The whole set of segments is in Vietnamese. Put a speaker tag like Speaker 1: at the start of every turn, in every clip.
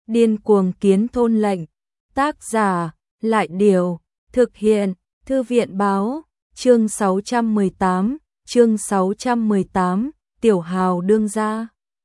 Speaker 1: Điên cuồng kiến thôn lệnh. Tác giả, Lại Điều. Thực hiện, Thư viện báo. Chương 618, Tiểu Hào đương gia.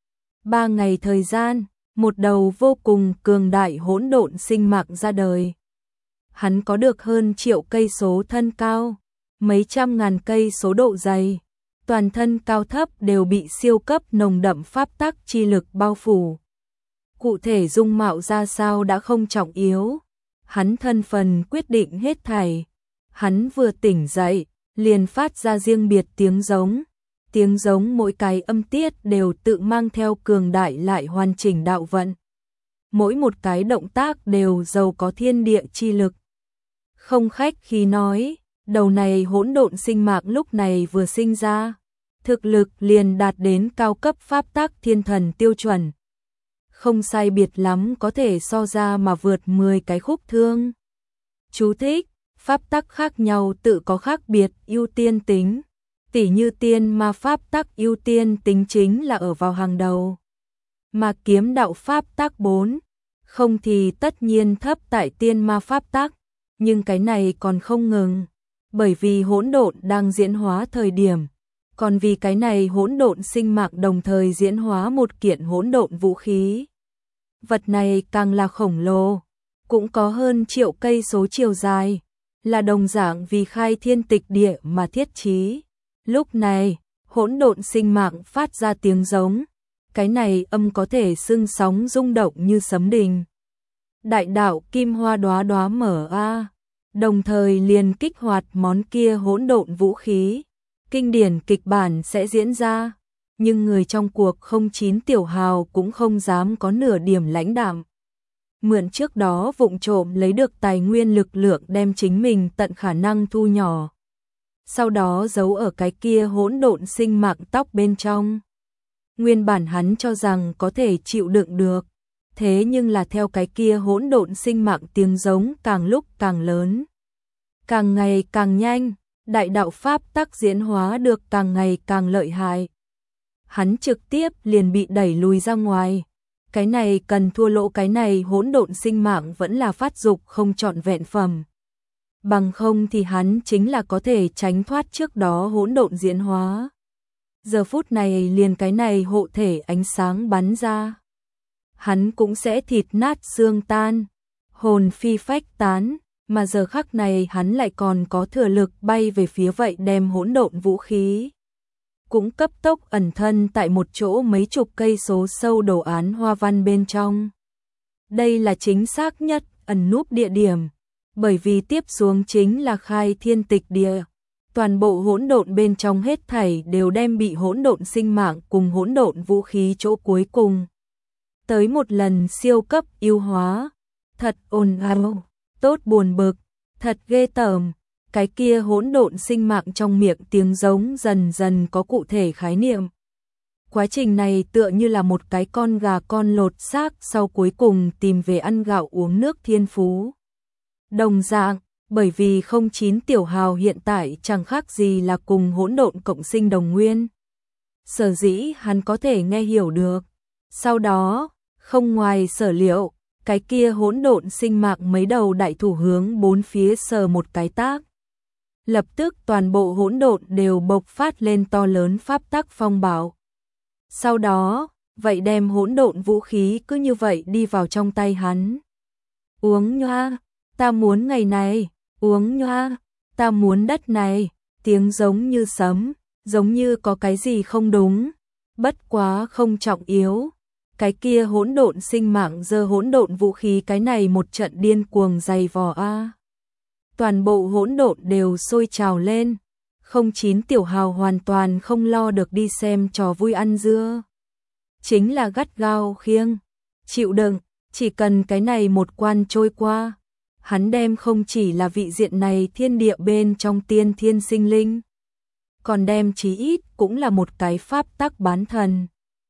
Speaker 1: 3 ngày thời gian, một đầu vô cùng cường đại hỗn độn sinh mạng ra đời. Hắn có được hơn triệu cây số thân cao, mấy trăm ngàn cây số độ dày, toàn thân cao thấp đều bị siêu cấp nồng đậm pháp tắc chi lực bao phủ. Cụ thể dung mạo ra sao đã không trọng yếu, hắn thân phần quyết định hết thảy. Hắn vừa tỉnh dậy, liền phát ra riêng biệt tiếng giống mỗi cái âm tiết đều tự mang theo cường đại lại hoàn chỉnh đạo vận. Mỗi một cái động tác đều giàu có thiên địa chi lực. Không khách khí nói, đầu này hỗn độn sinh mạng lúc này vừa sinh ra, thực lực liền đạt đến cao cấp pháp tắc thiên thần tiêu chuẩn. Không sai biệt lắm có thể so ra mà vượt 10 cái khúc thương. Chú thích, pháp tắc khác nhau tự có khác biệt ưu tiên tính. Tỉ như tiên ma pháp tắc ưu tiên tính chính là ở vào hàng đầu. Mà kiếm đạo pháp tắc 4, không thì tất nhiên thấp tại tiên ma pháp tắc. Nhưng cái này còn không ngừng, bởi vì hỗn độn đang diễn hóa thời điểm, còn vì cái này hỗn độn sinh mạng đồng thời diễn hóa một kiện hỗn độn vũ khí. Vật này càng là khổng lồ, cũng có hơn triệu cây số chiều dài, là đồng dạng vì khai thiên tịch địa mà thiết trí. Lúc này, hỗn độn sinh mạng phát ra tiếng giống, cái này âm có thể xưng sóng rung động như sấm đình. Đại đạo kim hoa đóa đóa mở a, đồng thời liền kích hoạt món kia hỗn độn vũ khí. Kinh điển kịch bản sẽ diễn ra, nhưng người trong cuộc 09 Tiểu Hào cũng không dám có nửa điểm lãnh đạm. Mượn trước đó vụng trộm lấy được tài nguyên lực lượng đem chính mình tận khả năng thu nhỏ. Sau đó giấu ở cái kia hỗn độn sinh mạng tóc bên trong. Nguyên bản hắn cho rằng có thể chịu đựng được, thế nhưng là theo cái kia hỗn độn sinh mạng tiếng giống càng lúc càng lớn, càng ngày càng nhanh, đại đạo pháp tắc diễn hóa được càng ngày càng lợi hại. Hắn trực tiếp liền bị đẩy lùi ra ngoài. Cái này cần thua lỗ, cái này hỗn độn sinh mạng vẫn là phát dục không trọn vẹn phẩm. Bằng không thì hắn chính là có thể tránh thoát trước đó hỗn độn diễn hóa. Giờ phút này liền cái này hộ thể ánh sáng bắn ra, hắn cũng sẽ thịt nát xương tan, hồn phi phách tán, mà giờ khắc này hắn lại còn có thừa lực bay về phía vậy đem hỗn độn vũ khí. Cũng cấp tốc ẩn thân tại một chỗ mấy chục cây số sâu đồ án hoa văn bên trong. Đây là chính xác nhất ẩn núp địa điểm, bởi vì tiếp xuống chính là khai thiên tịch địa. Toàn bộ hỗn độn bên trong hết thảy đều đem bị hỗn độn sinh mạng cùng hỗn độn vũ khí chỗ cuối cùng. Tới một lần siêu cấp yêu hóa, thật ồn ào, tốt buồn bực, thật ghê tởm. Cái kia hỗn độn sinh mạng trong miệng tiếng giống dần dần có cụ thể khái niệm. Quá trình này tựa như là một cái con gà con lột xác sau cuối cùng tìm về ăn gạo uống nước thiên phú. Đồng dạng, bởi vì 09 Tiểu Hào hiện tại chẳng khác gì là cùng hỗn độn cộng sinh đồng nguyên. Sở dĩ hắn có thể nghe hiểu được. Sau đó, không ngoài sở liệu, cái kia hỗn độn sinh mạng mấy đầu đại thủ hướng bốn phía sờ một cái tác. Lập tức toàn bộ hỗn độn đều bộc phát lên to lớn pháp tắc phong bạo. Sau đó, vậy đem hỗn độn vũ khí cứ như vậy đi vào trong tay hắn. Uống nhoa, ta muốn ngày này, uống nhoa, ta muốn đất này, tiếng giống như sấm, giống như có cái gì không đúng, bất quá không trọng yếu. Cái kia hỗn độn sinh mạng giơ hỗn độn vũ khí cái này một trận điên cuồng dày vò a. Toàn bộ hỗn độn đều sôi trào lên, 09 Tiểu Hào hoàn toàn không lo được đi xem trò vui ăn dưa. Chính là gắt gao khiêng, chịu đựng, chỉ cần cái này một quan trôi qua, hắn đem không chỉ là vị diện này thiên địa bên trong tiên thiên sinh linh, còn đem chí ít cũng là một cái pháp tắc bán thần.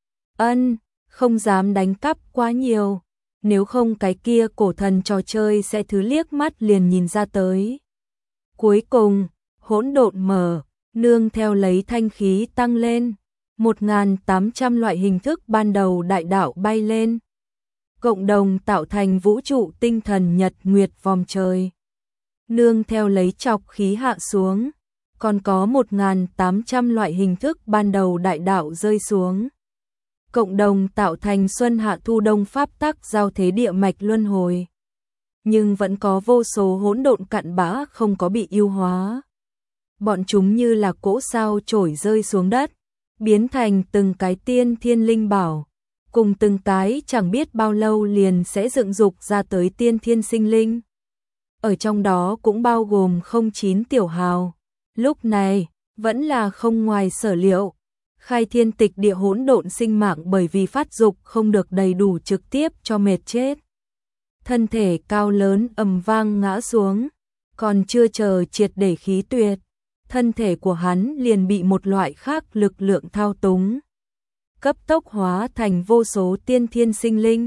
Speaker 1: Không dám đánh cắp quá nhiều. Nếu không cái kia cổ thần trò chơi sẽ thứ liếc mắt liền nhìn ra tới. Cuối cùng, hỗn độn mở, nương theo lấy thanh khí tăng lên, 1800 loại hình thức ban đầu đại đạo bay lên. cộng đồng tạo thành vũ trụ tinh thần nhật nguyệt vòng trời. Nương theo lấy trọc khí hạ xuống, còn có 1.800 loại hình thức ban đầu đại đạo rơi xuống. Cộng đồng tạo thành xuân hạ thu đông pháp tắc giao thế địa mạch luân hồi. Nhưng vẫn có vô số hỗn độn cặn bã không có bị yêu hóa. Bọn chúng như là cỗ sao chổi rơi xuống đất, biến thành từng cái tiên thiên linh bảo, cùng từng cái chẳng biết bao lâu liền sẽ dựng dục ra tới tiên thiên sinh linh. Ở trong đó cũng bao gồm 09 tiểu hào. Lúc này, vẫn là không ngoài sở liệu. Khai thiên tịch địa hỗn độn sinh mạng bởi vì phát dục không được đầy đủ trực tiếp cho mệt chết. Thân thể cao lớn ầm vang ngã xuống, còn chưa chờ triệt để khí tuyệt, thân thể của hắn liền bị một loại khác lực lượng thao túng. Cấp tốc hóa thành vô số tiên thiên sinh linh.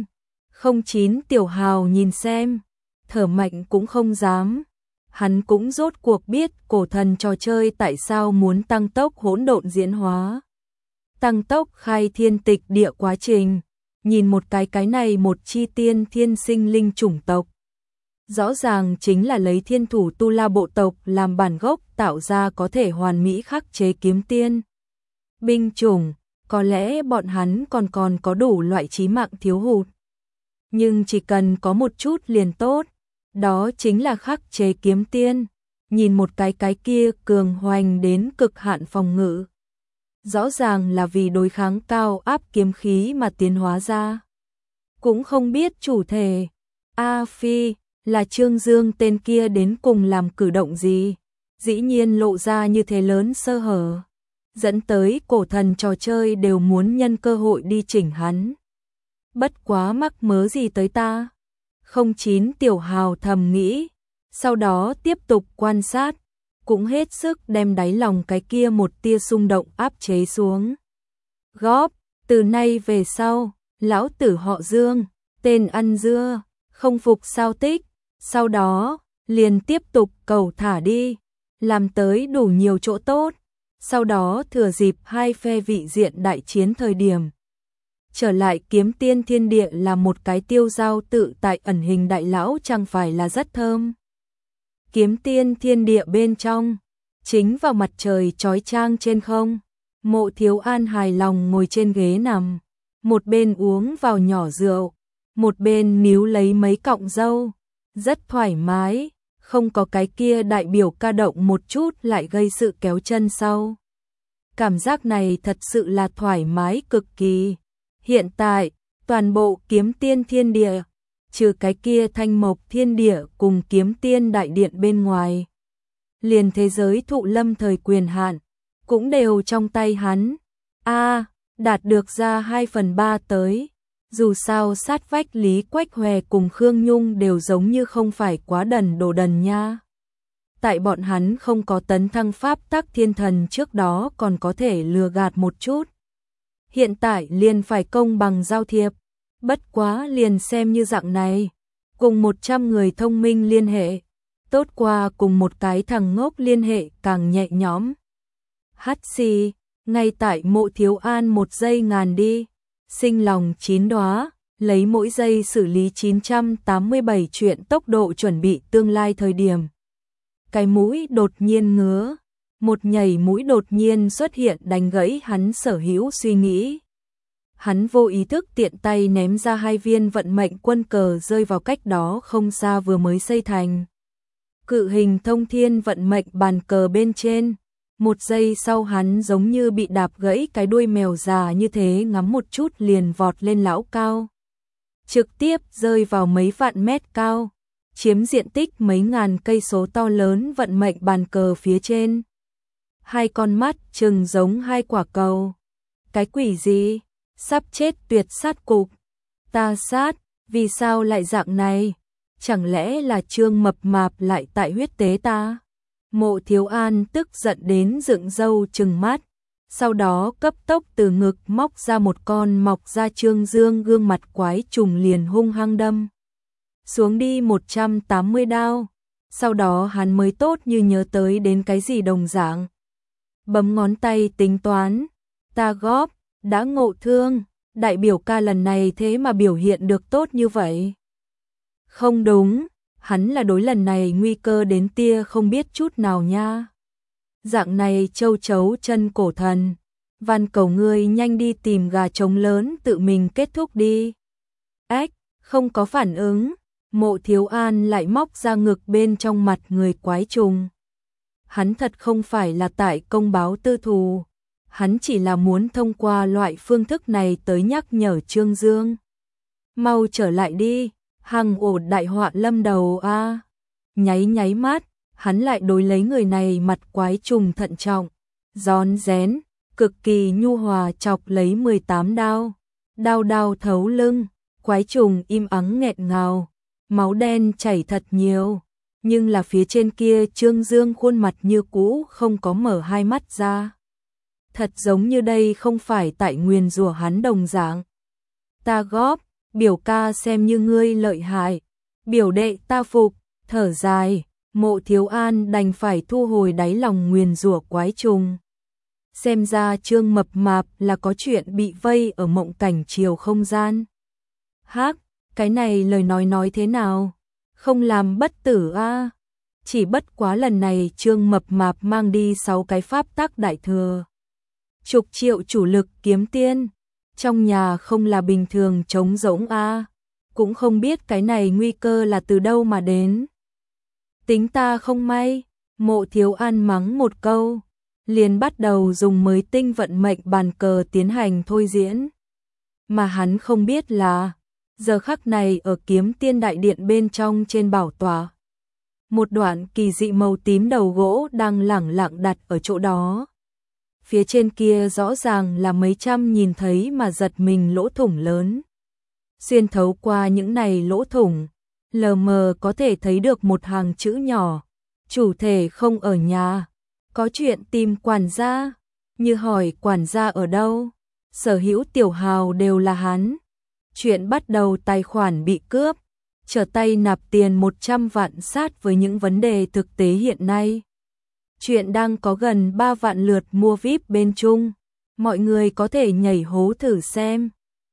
Speaker 1: 09 tiểu hào nhìn xem, thở mạnh cũng không dám. Hắn cũng rốt cuộc biết cổ thần trò chơi tại sao muốn tăng tốc hỗn độn diễn hóa. Tăng tốc khai thiên tịch địa quá trình, nhìn một cái này một chi tiên thiên sinh linh chủng tộc. Rõ ràng chính là lấy thiên thủ tu la bộ tộc làm bản gốc tạo ra có thể hoàn mỹ khắc chế kiếm tiên. Binh chủng, có lẽ bọn hắn còn có đủ loại chí mạng thiếu hụt. Nhưng chỉ cần có một chút liền tốt, đó chính là khắc chế kiếm tiên. Nhìn một cái kia cường hoành đến cực hạn phòng ngự. Rõ ràng là vì đối kháng cao áp kiếm khí mà tiến hóa ra. Cũng không biết chủ thể, A Phi, là Trương Dương tên kia đến cùng làm cử động gì. Dĩ nhiên lộ ra như thế lớn sơ hở. Dẫn tới cổ thần trò chơi đều muốn nhân cơ hội đi chỉnh hắn. Bất quá mắc mớ gì tới ta. 09 tiểu hào thầm nghĩ. Sau đó tiếp tục quan sát. Cũng hết sức đem đáy lòng cái kia một tia xung động áp chế xuống. Góp, từ nay về sau, lão tử họ Dương, tên ăn dưa, không phục sao tích. Sau đó, liền tiếp tục cầu thả đi, làm tới đủ nhiều chỗ tốt. Sau đó thừa dịp hai phe vị diện đại chiến thời điểm. Trở lại kiếm tiên thiên địa là một cái tiêu giao tự tại ẩn hình đại lão chẳng phải là rất thơm. Kiếm tiên thiên địa bên trong, chính vào mặt trời chói chang trên không, Mộ Thiếu An hài lòng ngồi trên ghế nằm, một bên uống vào nhỏ rượu, một bên níu lấy mấy cọng râu, rất thoải mái, không có cái kia đại biểu ca động một chút lại gây sự kéo chân sau. Cảm giác này thật sự là thoải mái cực kỳ. Hiện tại, toàn bộ kiếm tiên thiên địa, trừ cái kia thanh mộc thiên địa cùng kiếm tiên đại điện bên ngoài. Liền thế giới thụ lâm thời quyền hạn, cũng đều trong tay hắn. Đạt được ra 2/3 tới. Dù sao sát vách Lý Quách Hòe cùng Khương Nhung đều giống như không phải quá đần đồ đần nha. Tại bọn hắn không có tấn thăng pháp tắc thiên thần trước đó còn có thể lừa gạt một chút. Hiện tại liền phải công bằng giao thiệp. Bất quá liền xem như dạng này. Cùng 100 người thông minh liên hệ. Tốt qua cùng một cái thằng ngốc liên hệ càng nhẹ nhõm. Hắt xì, ngay tại Mộ Thiếu An 1 giây ngàn đi. Sinh lòng 9 đóa, lấy mỗi giây xử lý 987 chuyện tốc độ chuẩn bị tương lai thời điểm. Cái mũi đột nhiên ngứa, một nhảy mũi đột nhiên xuất hiện đánh gãy hắn sở hữu suy nghĩ. Hắn vô ý thức tiện tay ném ra 2 viên vận mệnh quân cờ rơi vào cách đó không xa vừa mới xây thành. Cự hình thông thiên vận mệnh bàn cờ bên trên. 1 giây sau hắn giống như bị đạp gãy cái đuôi mèo già như thế ngắm một chút liền vọt lên lão cao. Trực tiếp rơi vào mấy vạn mét cao, chiếm diện tích mấy ngàn cây số to lớn vận mệnh bàn cờ phía trên. 2 con mắt trừng giống 2 quả cầu. Cái quỷ gì? Sắp chết tuyệt sát cục. Ta sát, vì sao lại dạng này? Chẳng lẽ là Trương Mập Mạp lại tại huyết tế ta? Mộ Thiếu An tức giận đến dựng râu trừng mắt, sau đó cấp tốc từ ngực móc ra một con mọc ra Trương Dương gương mặt quái trùng liền hung hăng đâm. Xuống đi 180 đao, sau đó hắn mới tốt như nhớ tới đến cái gì đồng dạng. Bấm ngón tay tính toán, ta góp, đã ngộ thương, đại biểu ca lần này thế mà biểu hiện được tốt như vậy. Không đúng, hắn là đối lần này nguy cơ đến tia không biết chút nào nha. Dạng này châu chấu chân cổ thần, van cầu ngươi nhanh đi tìm gà trống lớn tự mình kết thúc đi. Ếch, không có phản ứng, Mộ Thiếu An lại móc ra ngực bên trong mặt người quái trùng. Hắn thật không phải là tại công báo tư thù, hắn chỉ là muốn thông qua loại phương thức này tới nhắc nhở Trương Dương. Mau trở lại đi, hằng ổ đại họa lâm đầu a. Nháy nháy mắt, hắn lại đối lấy người này mặt quái trùng thận trọng, rón rén, cực kỳ nhu hòa chọc lấy 18 đao. Đao đao thấu lưng, quái trùng im ắng nghẹn ngào, máu đen chảy thật nhiều, nhưng là phía trên kia Trương Dương khuôn mặt như cũ không có mở hai mắt ra. Thật giống như đây không phải tại nguyền rủa hắn đồng dạng. Ta góp, biểu ca xem như ngươi lợi hại, biểu đệ ta phục, thở dài, Mộ Thiếu An đành phải thu hồi đáy lòng nguyền rủa quái trùng. Xem ra Trương Mập Mạp là có chuyện bị vây ở mộng cảnh chiều không gian. Hắc, cái này lời nói thế nào? Không làm bất tử a. Chỉ bất quá lần này Trương Mập Mạp mang đi 6 cái pháp tắc đại thừa. Chục triệu chủ lực kiếm tiên, trong nhà không là bình thường trống rỗng a, cũng không biết cái này nguy cơ là từ đâu mà đến. Tính ta không may, Mộ Thiếu An mắng một câu, liền bắt đầu dùng mới tinh vận mệnh bàn cờ tiến hành thôi diễn. Mà hắn không biết là, giờ khắc này ở Kiếm Tiên Đại Điện bên trong trên bảo tọa, một đoạn kỳ dị màu tím đầu gỗ đang lẳng lặng đặt ở chỗ đó. Phía trên kia rõ ràng là mấy trăm nhìn thấy mà giật mình lỗ thủng lớn. Xuyên thấu qua những này lỗ thủng, lờ mờ có thể thấy được một hàng chữ nhỏ, chủ thể không ở nhà, có chuyện tìm quản gia, như hỏi quản gia ở đâu, sở hữu tiểu hào đều là hắn. Chuyện bắt đầu tài khoản bị cướp, trở tay nạp tiền 100 vạn sát với những vấn đề thực tế hiện nay. Chuyện đang có gần 3 vạn lượt mua VIP bên Trung, mọi người có thể nhảy hố thử xem.